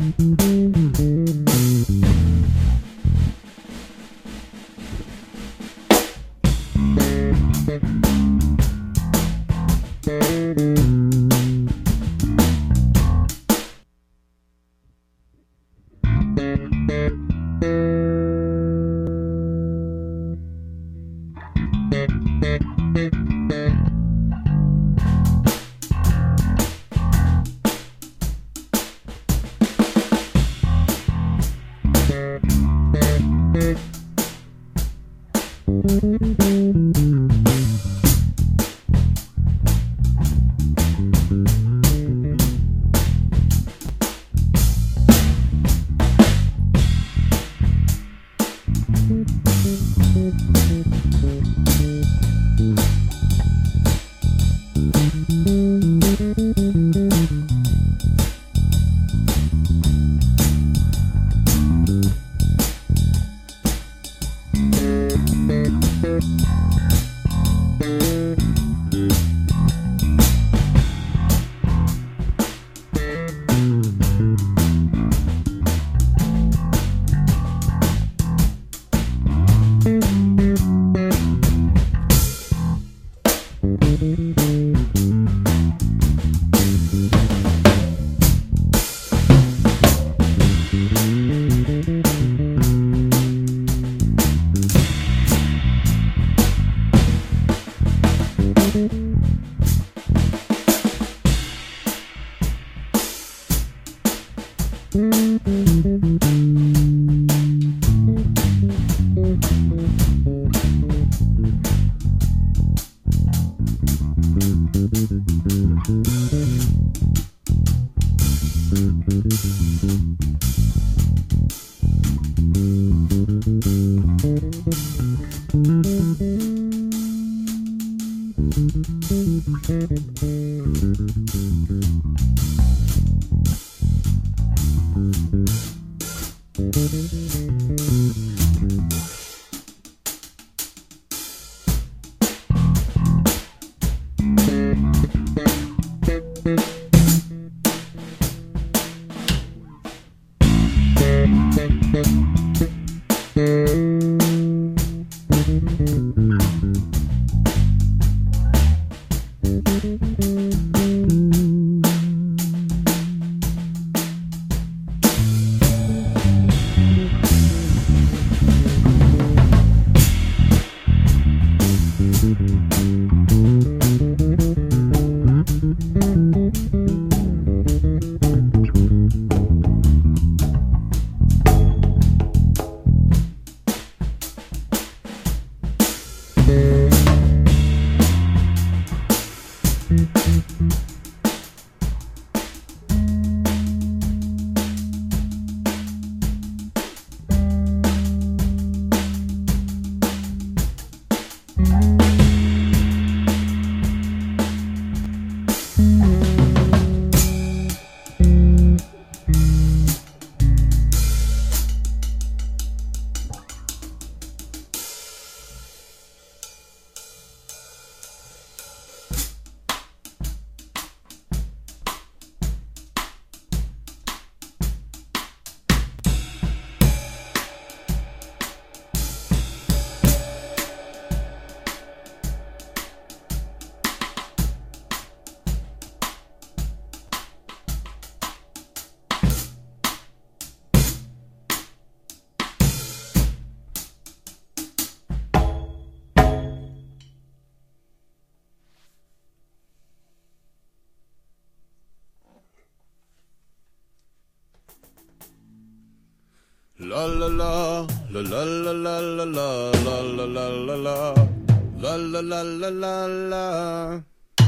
La la la la la la la la la la la la la la la la la la la.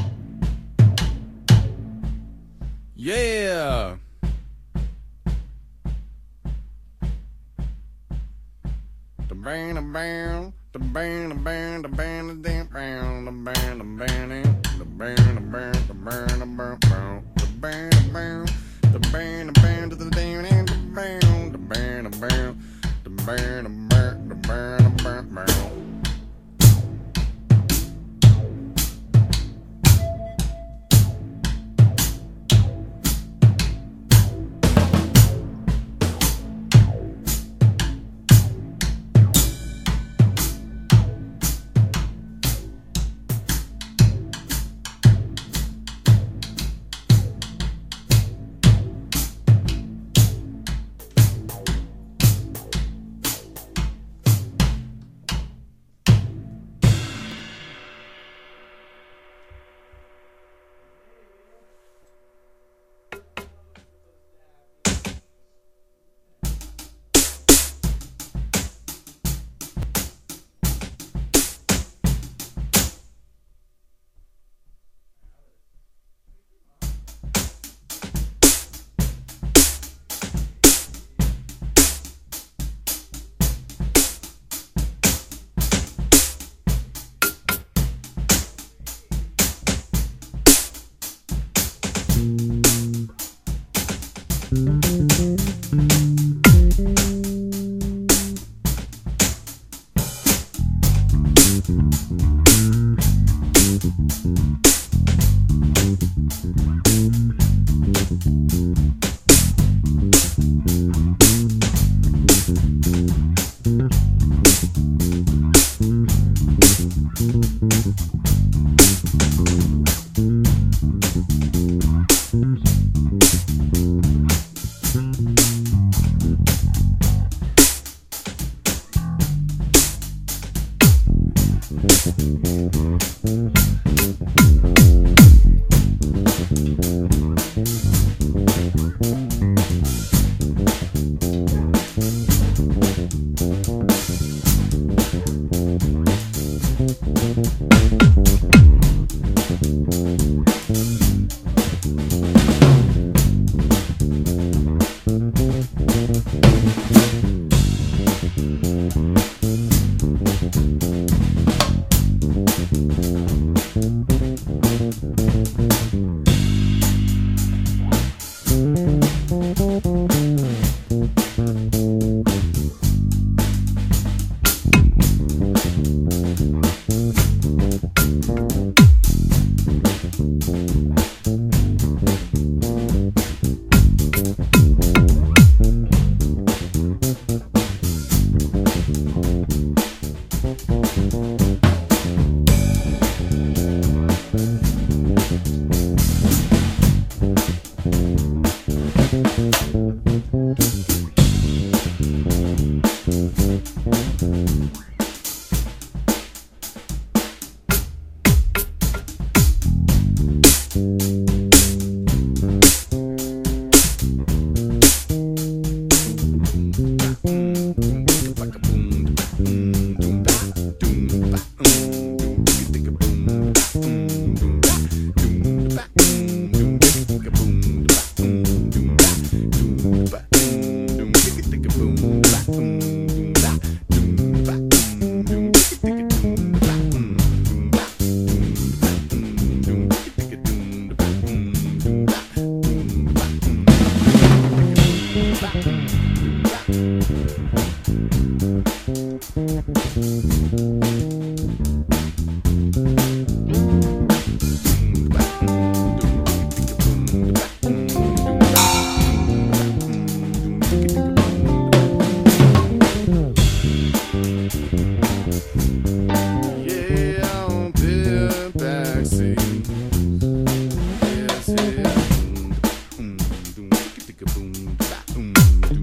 Yeah. The band, the band, the band, the band, the band, the band, the band, the band, the band, the band, the band, the band, the band, the band, the band, the band, the band, and the band, the band, the band, the band, the band, the band, the band, the band. Yes, yeah.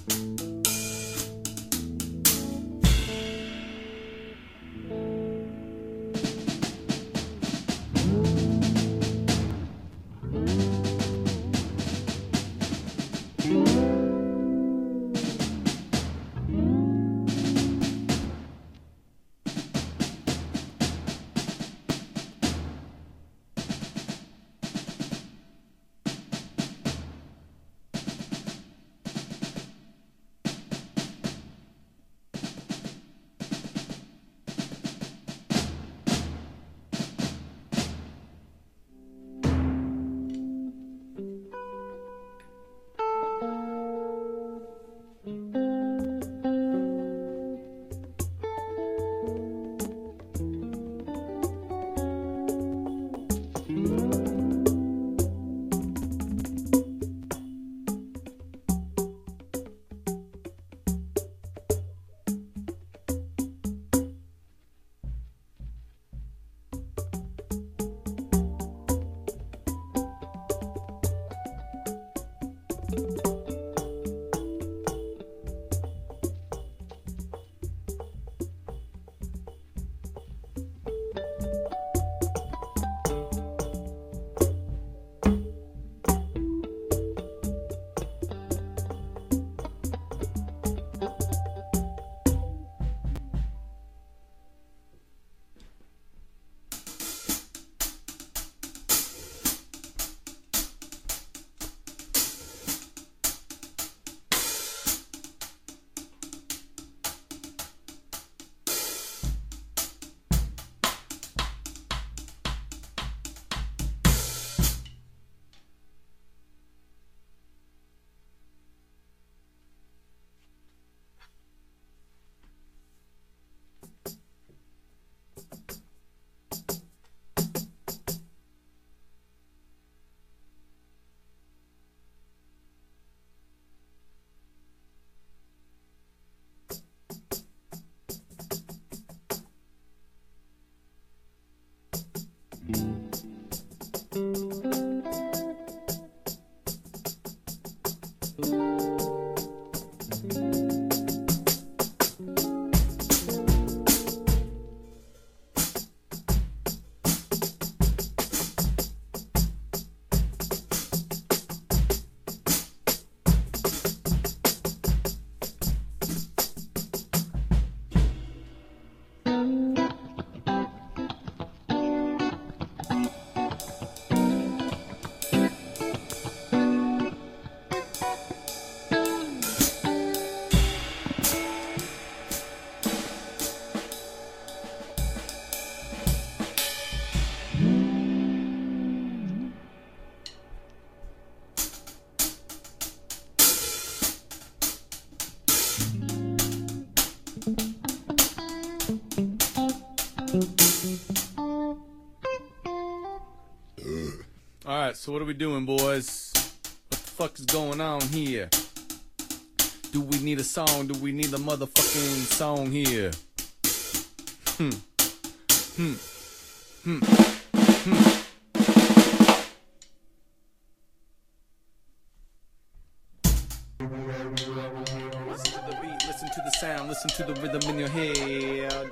Alright, so what are we doing, boys? What the fuck is going on here? Do we need a song? Do we need a motherfucking song here? Listen to the beat, listen to the sound, listen to the rhythm in your head.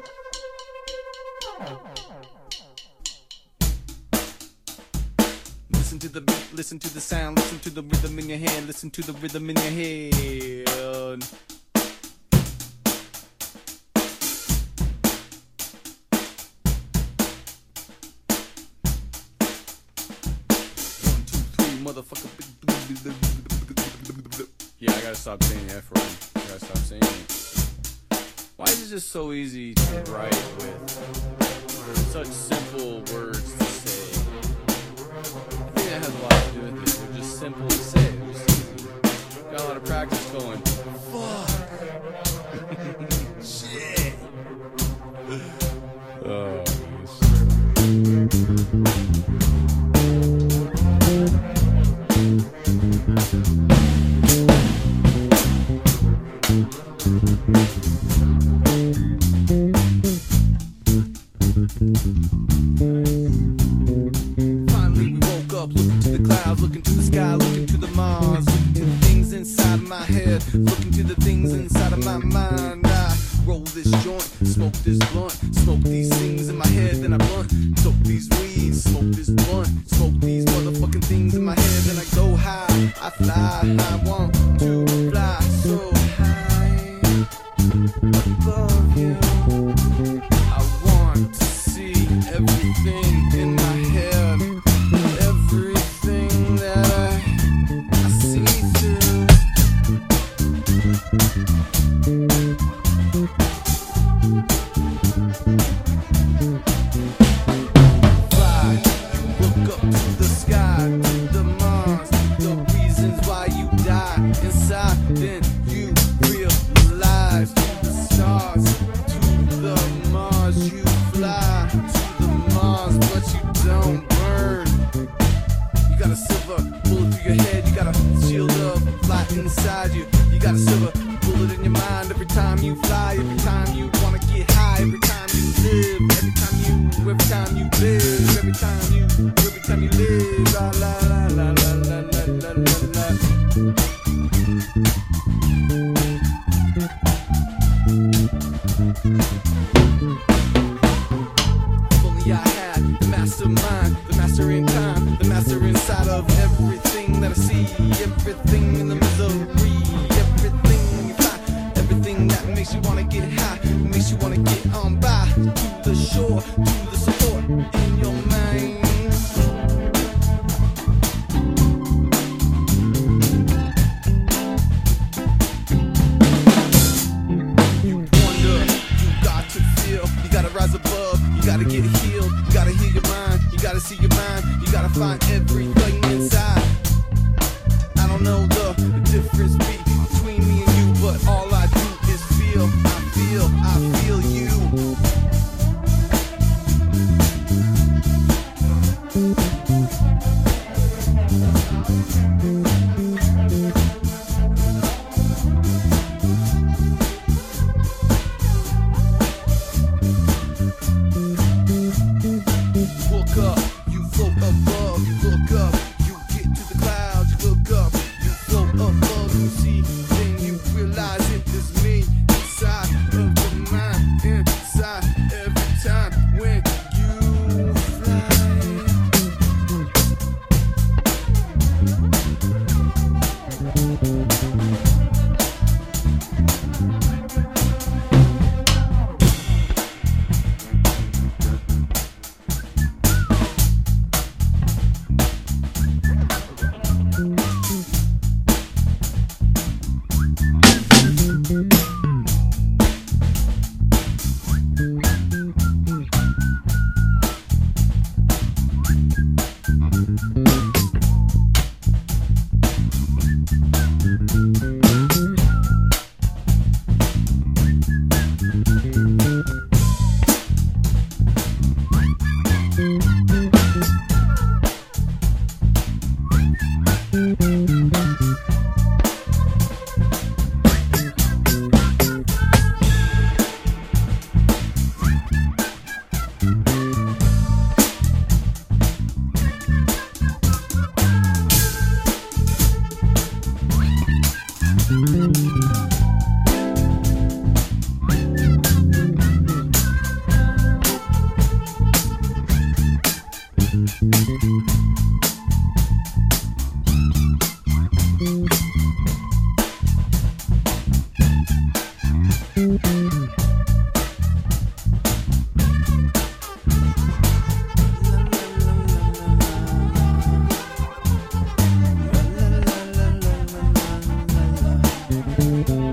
Listen to the beat, listen to the sound, listen to the rhythm in your hand, listen to the rhythm in your head. One, two, three, motherfucker. Yeah, I gotta stop saying the F word. I gotta stop saying it. Why is it just so easy to write with such simple words to say? I think that has a lot to do with it. They're just simple to say. They're just easy. Got a lot of practice going. Fuck. Shit. Oh, finally we woke up, looking to the clouds, looking to the sky, looking to the Mars, looking to the things inside of my head. Look into the things inside of my mind. I roll this joint, smoke this blunt, smoke these things in my head, then I blunt. Soak these weeds, smoke this blunt, smoke these motherfucking things in my head, then I go high. I fly, I want to fly so high above you. I want to see everything in my head, everything that I see through. Fly, look up to the sky, to the Mars, the reasons why you die inside, then you realize to the stars, to the Mars you fly, to the Mars but you don't burn. You got a silver bullet through your head, you got a shield of light inside you. You got a silver bullet in your mind every time you fly, every time you wanna get high, every time you live, every time you live, every time you live, la la la la la la la la la. If only I had the mastermind, the master in time, the master inside of everything that I see, everything in the misery, everything when you fly, everything that makes you wanna get high, makes you wanna get on by to the shore, to the support in your mind. You wonder, you got to feel, you gotta rise above, you gotta get healed, you gotta heal your mind, you gotta see your mind, you gotta find everything inside. I don't know the difference between me and you, but all I do is feel, I feel you. Look up, you float above, you look up, you get to the clouds, you look up, you float above, you see, then you realize it is me, inside of the mind, inside every time when you fly. La la la la la la la la.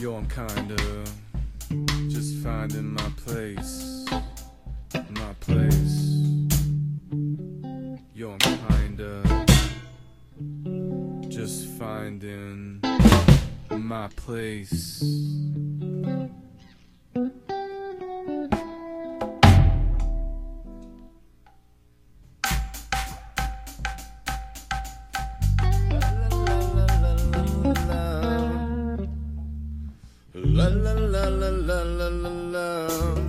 Yo, I'm kinda just finding my place. My place. Yo, I'm kinda just finding my place. La la la la la la la la.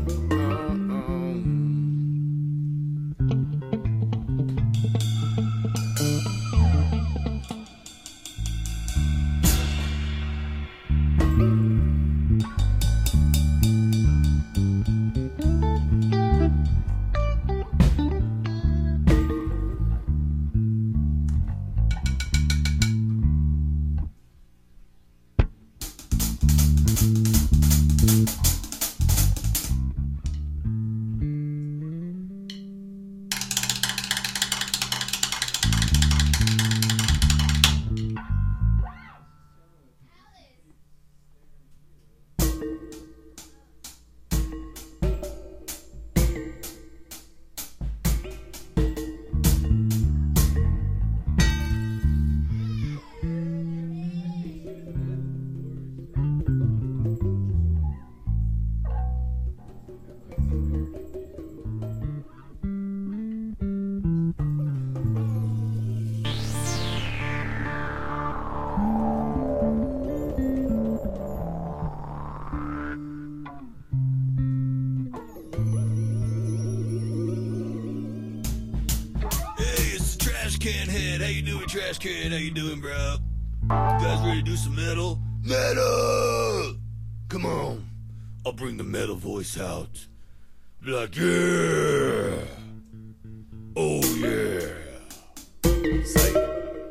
Can head, how you doing, trash can? How you doing, bro? You guys ready to do some metal? Metal! Come on, I'll bring the metal voice out. Be like, yeah! Oh yeah! Psych.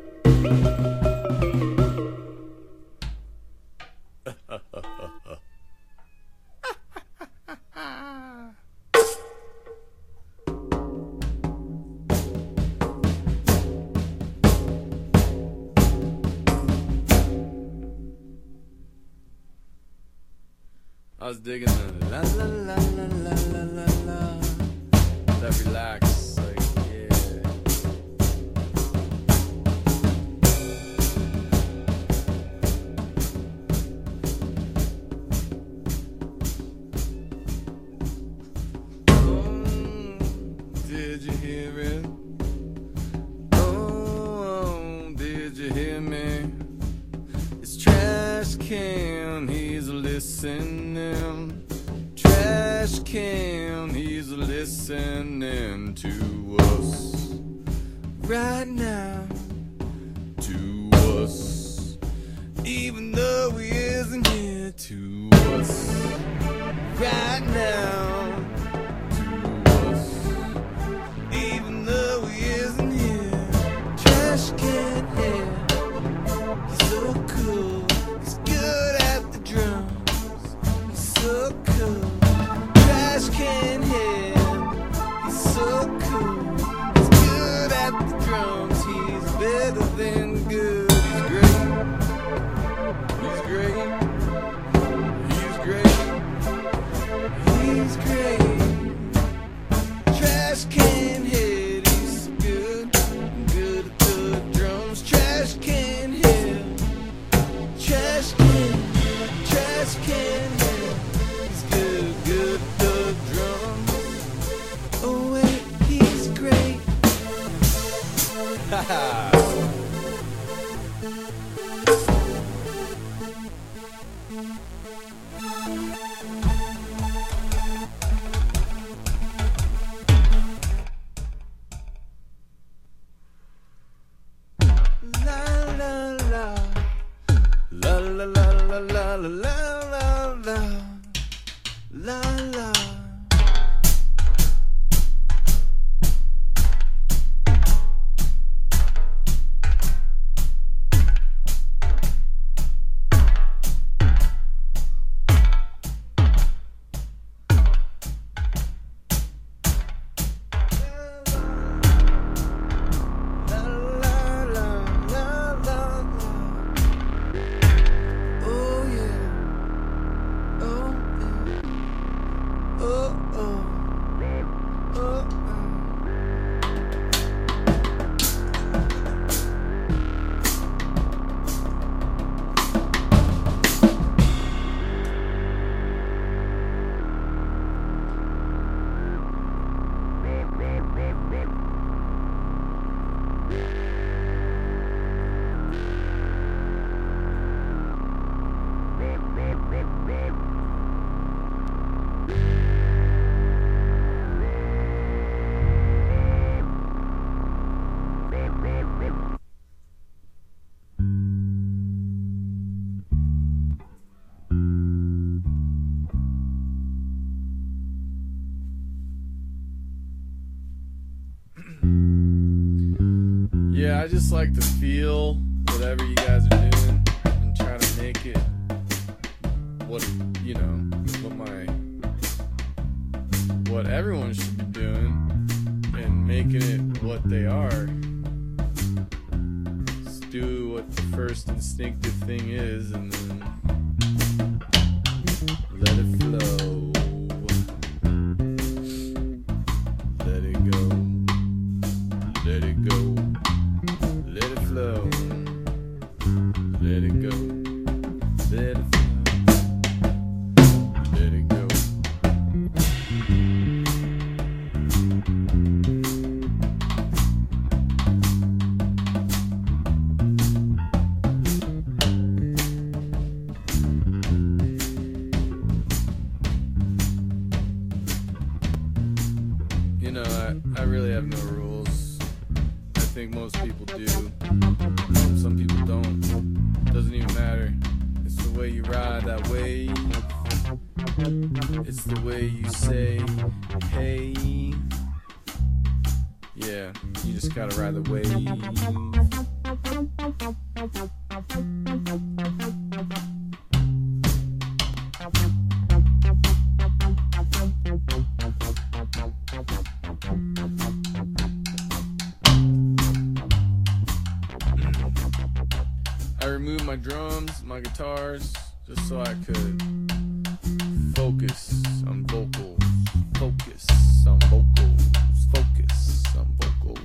I was digging the la la la la la la la la. That relax, like, yeah. Oh, did you hear it? Oh, did you hear me? It's Trash Can, he's listening. Trash Can, he's listening to us right now. To us, even though he isn't here. To us right now. To us, even though he isn't here. Trash Can, yeah, he's so cool. He's good at the drums. He's so cool. Trash Can him. He's so cool. He's good at the drums. He's better than good. He's great. He's great. He's great. He's great. Trash Can head. He's good. Good at the drums. Trash Can him. Trash Can. Trash Can him. He's good. Good at the drums. Oh wait, he's great. Haha. La la la. La la la la la la la la. La la. Oh yeah. Yeah, I just like to feel whatever you guys are doing and try to make it what, you know, what everyone should be doing and making it what they are. Just do what the first instinctive thing is and then let it flow. Let it go. Let it go. Let it flow. Let it go. Let it flow. Let it go. You know, I really have no rules. I think most people do. Some people don't. Doesn't even matter. It's the way you ride that wave. It's the way you say, hey. Yeah, you just gotta ride the wave. I removed my drums, my guitars, just so I could focus on vocals. Focus on vocals. Focus on vocals.